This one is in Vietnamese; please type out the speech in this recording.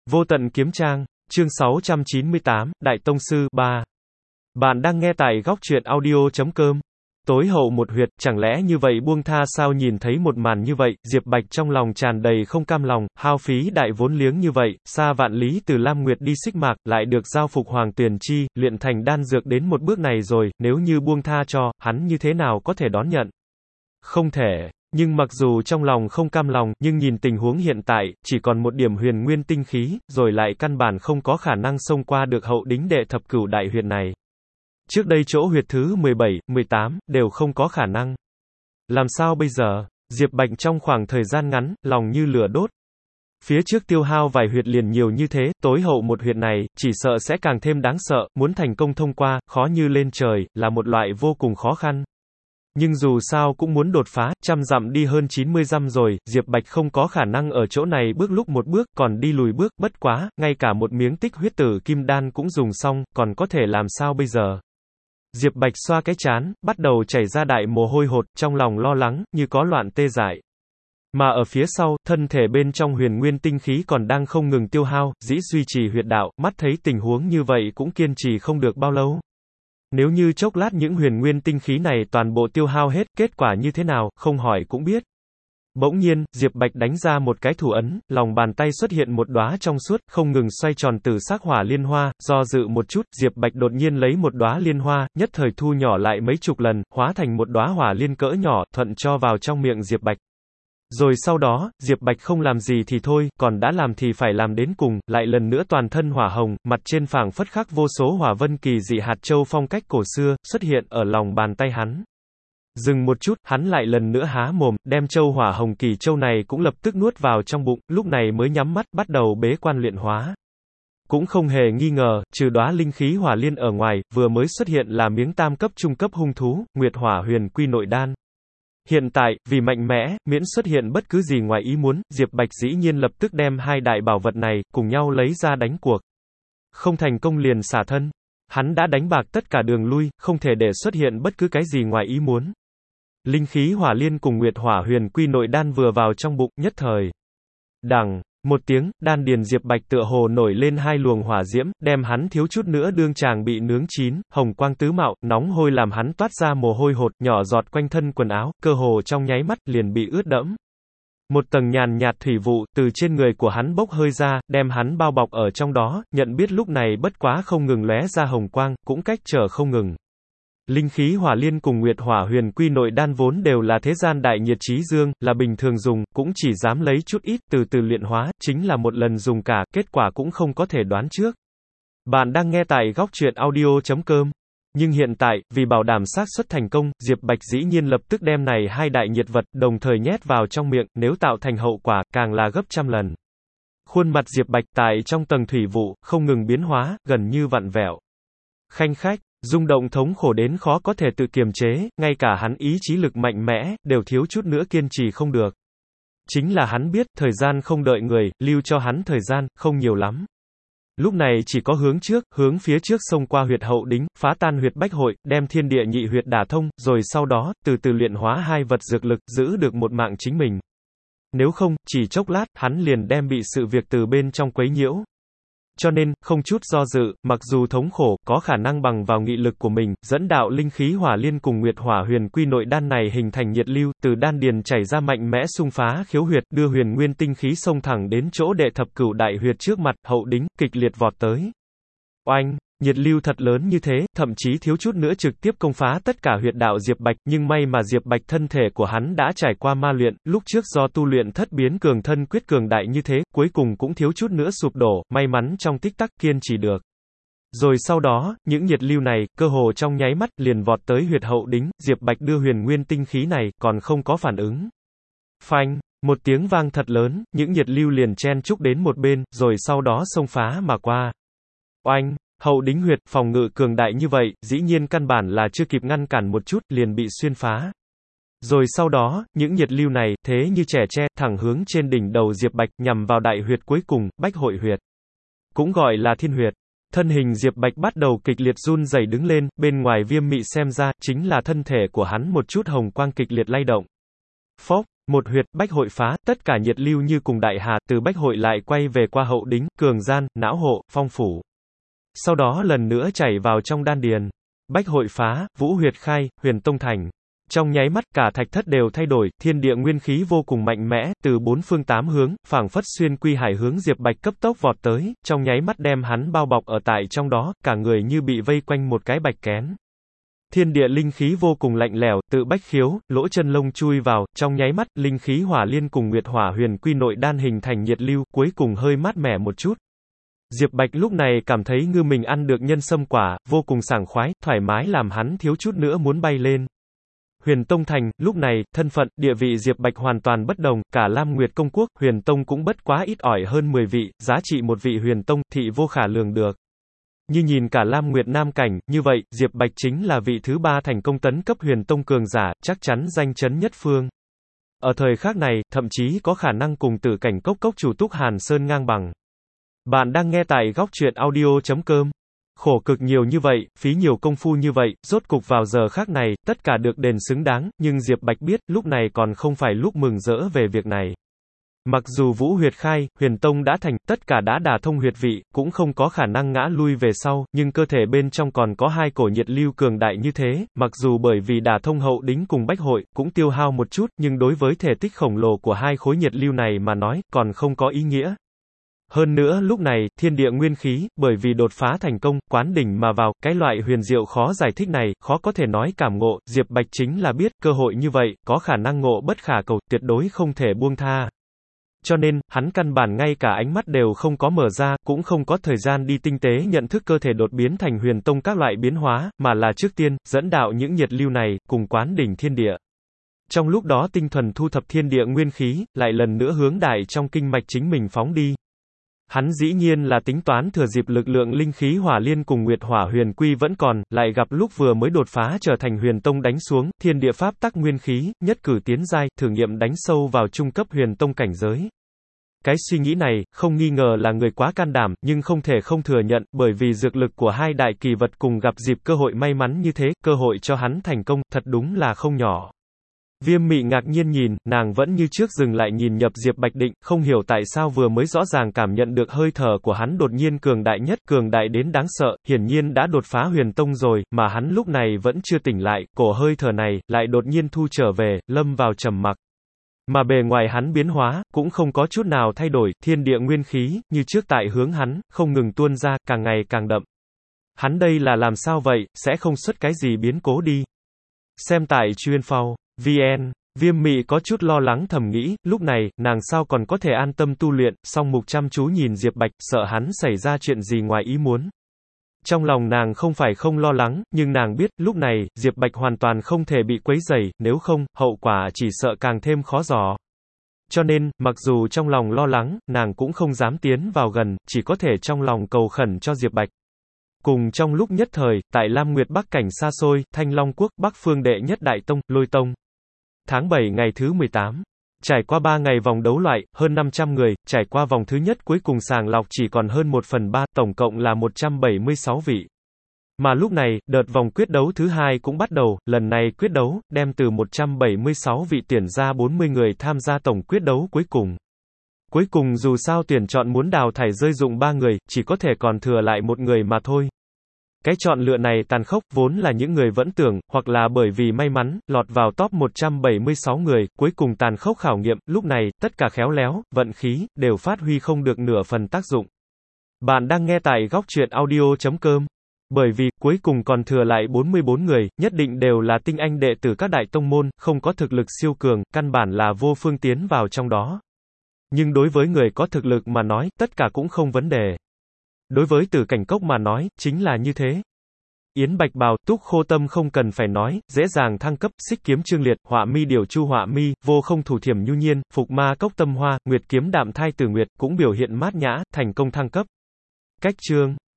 Vô tận kiếm trang, chương 698, Đại Tông Sư, 3. Bạn đang nghe tại góc truyện audio.com. Tối hậu một huyệt, chẳng lẽ như vậy buông tha sao? Nhìn thấy một màn như vậy, Diệp Bạch trong lòng tràn đầy không cam lòng, hao phí đại vốn liếng như vậy, xa vạn lý từ Lam Nguyệt đi Xích Mạc, lại được giao phục Hoàng Tuyền Chi, luyện thành đan dược đến một bước này rồi, nếu như buông tha cho, hắn như thế nào có thể đón nhận? Không thể. Nhưng mặc dù trong lòng không cam lòng, nhưng nhìn tình huống hiện tại, chỉ còn một điểm huyền nguyên tinh khí, rồi lại căn bản không có khả năng xông qua được hậu đính đệ thập cửu đại huyệt này. Trước đây chỗ huyệt thứ 17, 18, đều không có khả năng. Làm sao bây giờ? Diệp Bạch trong khoảng thời gian ngắn, lòng như lửa đốt. Phía trước tiêu hao vài huyệt liền nhiều như thế, tối hậu một huyệt này, chỉ sợ sẽ càng thêm đáng sợ, muốn thành công thông qua, khó như lên trời, là một loại vô cùng khó khăn. Nhưng dù sao cũng muốn đột phá, 100 dặm đi hơn 90 dặm rồi, Diệp Bạch không có khả năng ở chỗ này bước lúc một bước, còn đi lùi bước, bất quá, ngay cả một miếng tích huyết tử kim đan cũng dùng xong, còn có thể làm sao bây giờ? Diệp Bạch xoa cái trán, bắt đầu chảy ra đại mồ hôi hột, trong lòng lo lắng, như có loạn tê dại. Mà ở phía sau, thân thể bên trong huyền nguyên tinh khí còn đang không ngừng tiêu hao, dĩ duy trì huyệt đạo, mắt thấy tình huống như vậy cũng kiên trì không được bao lâu. Nếu như chốc lát những huyền nguyên tinh khí này toàn bộ tiêu hao hết, kết quả như thế nào, không hỏi cũng biết. Bỗng nhiên, Diệp Bạch đánh ra một cái thủ ấn, lòng bàn tay xuất hiện một đóa trong suốt, không ngừng xoay tròn tử sắc hỏa liên hoa, do dự một chút, Diệp Bạch đột nhiên lấy một đóa liên hoa, nhất thời thu nhỏ lại mấy chục lần, hóa thành một đóa hỏa liên cỡ nhỏ, thuận cho vào trong miệng Diệp Bạch. Rồi sau đó, Diệp Bạch không làm gì thì thôi, còn đã làm thì phải làm đến cùng, lại lần nữa toàn thân hỏa hồng, mặt trên phảng phất khắc vô số hỏa vân kỳ dị hạt châu phong cách cổ xưa, xuất hiện ở lòng bàn tay hắn. Dừng một chút, hắn lại lần nữa há mồm, đem châu hỏa hồng kỳ châu này cũng lập tức nuốt vào trong bụng, lúc này mới nhắm mắt, bắt đầu bế quan luyện hóa. Cũng không hề nghi ngờ, trừ đóa linh khí hỏa liên ở ngoài, vừa mới xuất hiện là miếng tam cấp trung cấp hung thú, Nguyệt Hỏa Huyền Quy Nội Đan. Hiện tại, vì mạnh mẽ, miễn xuất hiện bất cứ gì ngoài ý muốn, Diệp Bạch dĩ nhiên lập tức đem hai đại bảo vật này, cùng nhau lấy ra đánh cuộc. Không thành công liền xả thân. Hắn đã đánh bạc tất cả đường lui, không thể để xuất hiện bất cứ cái gì ngoài ý muốn. Linh khí hỏa liên cùng Nguyệt Hỏa Huyền Quy Nội Đan vừa vào trong bụng, nhất thời. Đằng, một tiếng, đan điền Diệp Bạch tựa hồ nổi lên hai luồng hỏa diễm, đem hắn thiếu chút nữa đương chàng bị nướng chín, hồng quang tứ mạo, nóng hôi làm hắn toát ra mồ hôi hột, nhỏ giọt quanh thân quần áo, cơ hồ trong nháy mắt, liền bị ướt đẫm. Một tầng nhàn nhạt thủy vụ, từ trên người của hắn bốc hơi ra, đem hắn bao bọc ở trong đó, nhận biết lúc này bất quá không ngừng lóe ra hồng quang, cũng cách trở không ngừng. Linh khí hỏa liên cùng Nguyệt Hỏa Huyền Quy Nội Đan vốn đều là thế gian đại nhiệt chí dương, là bình thường dùng, cũng chỉ dám lấy chút ít, từ từ luyện hóa, chính là một lần dùng cả, kết quả cũng không có thể đoán trước. Bạn đang nghe tại góc truyện audio.com. Nhưng hiện tại, vì bảo đảm xác suất thành công, Diệp Bạch dĩ nhiên lập tức đem này hai đại nhiệt vật, đồng thời nhét vào trong miệng, nếu tạo thành hậu quả, càng là gấp trăm lần. Khuôn mặt Diệp Bạch tại trong tầng thủy vụ, không ngừng biến hóa, gần như vặn vẹo. Khanh khách. Rung động thống khổ đến khó có thể tự kiềm chế, ngay cả hắn ý chí lực mạnh mẽ, đều thiếu chút nữa kiên trì không được. Chính là hắn biết, thời gian không đợi người, lưu cho hắn thời gian, không nhiều lắm. Lúc này chỉ có hướng phía trước xông qua huyệt hậu đính, phá tan huyệt bách hội, đem thiên địa nhị huyệt đả thông, rồi sau đó, từ từ luyện hóa hai vật dược lực, giữ được một mạng chính mình. Nếu không, chỉ chốc lát, hắn liền đem bị sự việc từ bên trong quấy nhiễu. Cho nên, không chút do dự, mặc dù thống khổ, có khả năng bằng vào nghị lực của mình, dẫn đạo linh khí hỏa liên cùng Nguyệt Hỏa Huyền Quy Nội Đan này hình thành nhiệt lưu, từ đan điền chảy ra mạnh mẽ xung phá khiếu huyệt, đưa huyền nguyên tinh khí xông thẳng đến chỗ đệ thập cửu đại huyệt trước mặt, hậu đính, kịch liệt vọt tới. Oanh! Nhiệt lưu thật lớn như thế, thậm chí thiếu chút nữa trực tiếp công phá tất cả huyệt đạo Diệp Bạch, nhưng may mà Diệp Bạch thân thể của hắn đã trải qua ma luyện, lúc trước do tu luyện thất biến cường thân quyết cường đại như thế, cuối cùng cũng thiếu chút nữa sụp đổ, may mắn trong tích tắc kiên trì được. Rồi sau đó, những nhiệt lưu này, cơ hồ trong nháy mắt, liền vọt tới huyệt hậu đính, Diệp Bạch đưa huyền nguyên tinh khí này, còn không có phản ứng. Phanh! Một tiếng vang thật lớn, những nhiệt lưu liền chen chúc đến một bên, rồi sau đó xông phá mà qua. Oanh! Hậu đính huyệt, phòng ngự cường đại như vậy, dĩ nhiên căn bản là chưa kịp ngăn cản một chút, liền bị xuyên phá. Rồi sau đó, những nhiệt lưu này, thế như trẻ tre, thẳng hướng trên đỉnh đầu Diệp Bạch, nhằm vào đại huyệt cuối cùng, bách hội huyệt. Cũng gọi là thiên huyệt. Thân hình Diệp Bạch bắt đầu kịch liệt run rẩy đứng lên, bên ngoài viêm mị xem ra, chính là thân thể của hắn một chút hồng quang kịch liệt lay động. Phốc, Một huyệt, bách hội phá, tất cả nhiệt lưu như cùng đại hà, từ bách hội lại quay về qua hậu đính, cường gian, não hộ, phong phủ. Sau đó lần nữa chảy vào trong đan điền. Bách hội phá, vũ huyệt khai, huyền tông thành. Trong nháy mắt, cả thạch thất đều thay đổi, thiên địa nguyên khí vô cùng mạnh mẽ, từ bốn phương tám hướng, phảng phất xuyên quy hải hướng Diệp Bạch cấp tốc vọt tới, trong nháy mắt đem hắn bao bọc ở tại trong đó, cả người như bị vây quanh một cái bạch kén. Thiên địa linh khí vô cùng lạnh lẽo, tự bách khiếu, lỗ chân lông chui vào, trong nháy mắt, linh khí hỏa liên cùng nguyệt hỏa huyền quy nội đan hình thành nhiệt lưu, cuối cùng hơi mát mẻ một chút. Diệp Bạch lúc này cảm thấy ngư mình ăn được nhân sâm quả, vô cùng sảng khoái, thoải mái làm hắn thiếu chút nữa muốn bay lên. Huyền Tông thành, lúc này, thân phận, địa vị Diệp Bạch hoàn toàn bất đồng, cả Lam Nguyệt công quốc, Huyền Tông cũng bất quá ít ỏi hơn 10 vị, giá trị một vị Huyền Tông, thị vô khả lường được. Như nhìn cả Lam Nguyệt Nam cảnh, như vậy, Diệp Bạch chính là vị thứ 3 thành công tấn cấp Huyền Tông cường giả, chắc chắn danh chấn nhất phương. Ở thời khắc này, thậm chí có khả năng cùng Tử Cảnh Cốc cốc chủ Túc Hàn Sơn ngang bằng. Bạn đang nghe tại góc truyện audio.com. Khổ cực nhiều như vậy, phí nhiều công phu như vậy, rốt cục vào giờ khắc này, tất cả được đền xứng đáng, nhưng Diệp Bạch biết, lúc này còn không phải lúc mừng rỡ về việc này. Mặc dù vũ huyệt khai, huyền tông đã thành, tất cả đã đả thông huyệt vị, cũng không có khả năng ngã lui về sau, nhưng cơ thể bên trong còn có hai cổ nhiệt lưu cường đại như thế, mặc dù bởi vì đả thông hậu đính cùng bách hội, cũng tiêu hao một chút, nhưng đối với thể tích khổng lồ của hai khối nhiệt lưu này mà nói, còn không có ý nghĩa. Hơn nữa lúc này, thiên địa nguyên khí, bởi vì đột phá thành công, quán đỉnh mà vào, cái loại huyền diệu khó giải thích này, khó có thể nói cảm ngộ, Diệp Bạch chính là biết, cơ hội như vậy, có khả năng ngộ bất khả cầu, tuyệt đối không thể buông tha. Cho nên, hắn căn bản ngay cả ánh mắt đều không có mở ra, cũng không có thời gian đi tinh tế nhận thức cơ thể đột biến thành huyền tông các loại biến hóa, mà là trước tiên, dẫn đạo những nhiệt lưu này, cùng quán đỉnh thiên địa. Trong lúc đó tinh thuần thu thập thiên địa nguyên khí, lại lần nữa hướng đại trong kinh mạch chính mình phóng đi. Hắn dĩ nhiên là tính toán thừa dịp lực lượng linh khí hỏa liên cùng nguyệt hỏa huyền quy vẫn còn, lại gặp lúc vừa mới đột phá trở thành huyền tông đánh xuống, thiên địa pháp tắc nguyên khí, nhất cử tiến giai, thử nghiệm đánh sâu vào trung cấp huyền tông cảnh giới. Cái suy nghĩ này, không nghi ngờ là người quá can đảm, nhưng không thể không thừa nhận, bởi vì dược lực của hai đại kỳ vật cùng gặp dịp cơ hội may mắn như thế, cơ hội cho hắn thành công, thật đúng là không nhỏ. Viêm Mị ngạc nhiên nhìn, nàng vẫn như trước dừng lại nhìn nhập Diệp Bạch Định, không hiểu tại sao vừa mới rõ ràng cảm nhận được hơi thở của hắn đột nhiên cường đại nhất, cường đại đến đáng sợ, hiển nhiên đã đột phá huyền tông rồi, mà hắn lúc này vẫn chưa tỉnh lại, cổ hơi thở này, lại đột nhiên thu trở về, lâm vào trầm mặc. Mà bề ngoài hắn biến hóa, cũng không có chút nào thay đổi, thiên địa nguyên khí, như trước tại hướng hắn, không ngừng tuôn ra, càng ngày càng đậm. Hắn đây là làm sao vậy, sẽ không xuất cái gì biến cố đi. Xem tại chuyên phao. VN, Viêm Mị có chút lo lắng thầm nghĩ, lúc này, nàng sao còn có thể an tâm tu luyện, song mục chăm chú nhìn Diệp Bạch, sợ hắn xảy ra chuyện gì ngoài ý muốn. Trong lòng nàng không phải không lo lắng, nhưng nàng biết, lúc này, Diệp Bạch hoàn toàn không thể bị quấy rầy, nếu không, hậu quả chỉ sợ càng thêm khó dò. Cho nên, mặc dù trong lòng lo lắng, nàng cũng không dám tiến vào gần, chỉ có thể trong lòng cầu khẩn cho Diệp Bạch. Cùng trong lúc nhất thời, tại Lam Nguyệt Bắc cảnh xa xôi, Thanh Long Quốc, Bắc phương đệ nhất đại tông, Lôi Tông. Tháng 7 ngày thứ 18. Trải qua 3 ngày vòng đấu loại, hơn 500 người, trải qua vòng thứ nhất cuối cùng sàng lọc chỉ còn hơn 1/3, tổng cộng là 176 vị. Mà lúc này, đợt vòng quyết đấu thứ hai cũng bắt đầu, lần này quyết đấu, đem từ 176 vị tuyển ra 40 người tham gia tổng quyết đấu cuối cùng. Cuối cùng dù sao tuyển chọn muốn đào thải rơi dụng 3 người, chỉ có thể còn thừa lại một người mà thôi. Cái chọn lựa này tàn khốc, vốn là những người vẫn tưởng, hoặc là bởi vì may mắn, lọt vào top 176 người, cuối cùng tàn khốc khảo nghiệm, lúc này, tất cả khéo léo, vận khí, đều phát huy không được nửa phần tác dụng. Bạn đang nghe tại góc truyện audio.com. Bởi vì, cuối cùng còn thừa lại 44 người, nhất định đều là tinh anh đệ tử các đại tông môn, không có thực lực siêu cường, căn bản là vô phương tiến vào trong đó. Nhưng đối với người có thực lực mà nói, tất cả cũng không vấn đề. Đối với Tử Cảnh Cốc mà nói, chính là như thế. Yến Bạch Bào, Túc Khô Tâm không cần phải nói, dễ dàng thăng cấp, Xích Kiếm Trương Liệt, Họa Mi Điều Chu Họa Mi, Vô Không Thủ Thiểm Nhu Nhiên, Phục Ma Cốc Tâm Hoa, Nguyệt Kiếm Đạm Thai Tử Nguyệt, cũng biểu hiện mát nhã, thành công thăng cấp. Cách chương.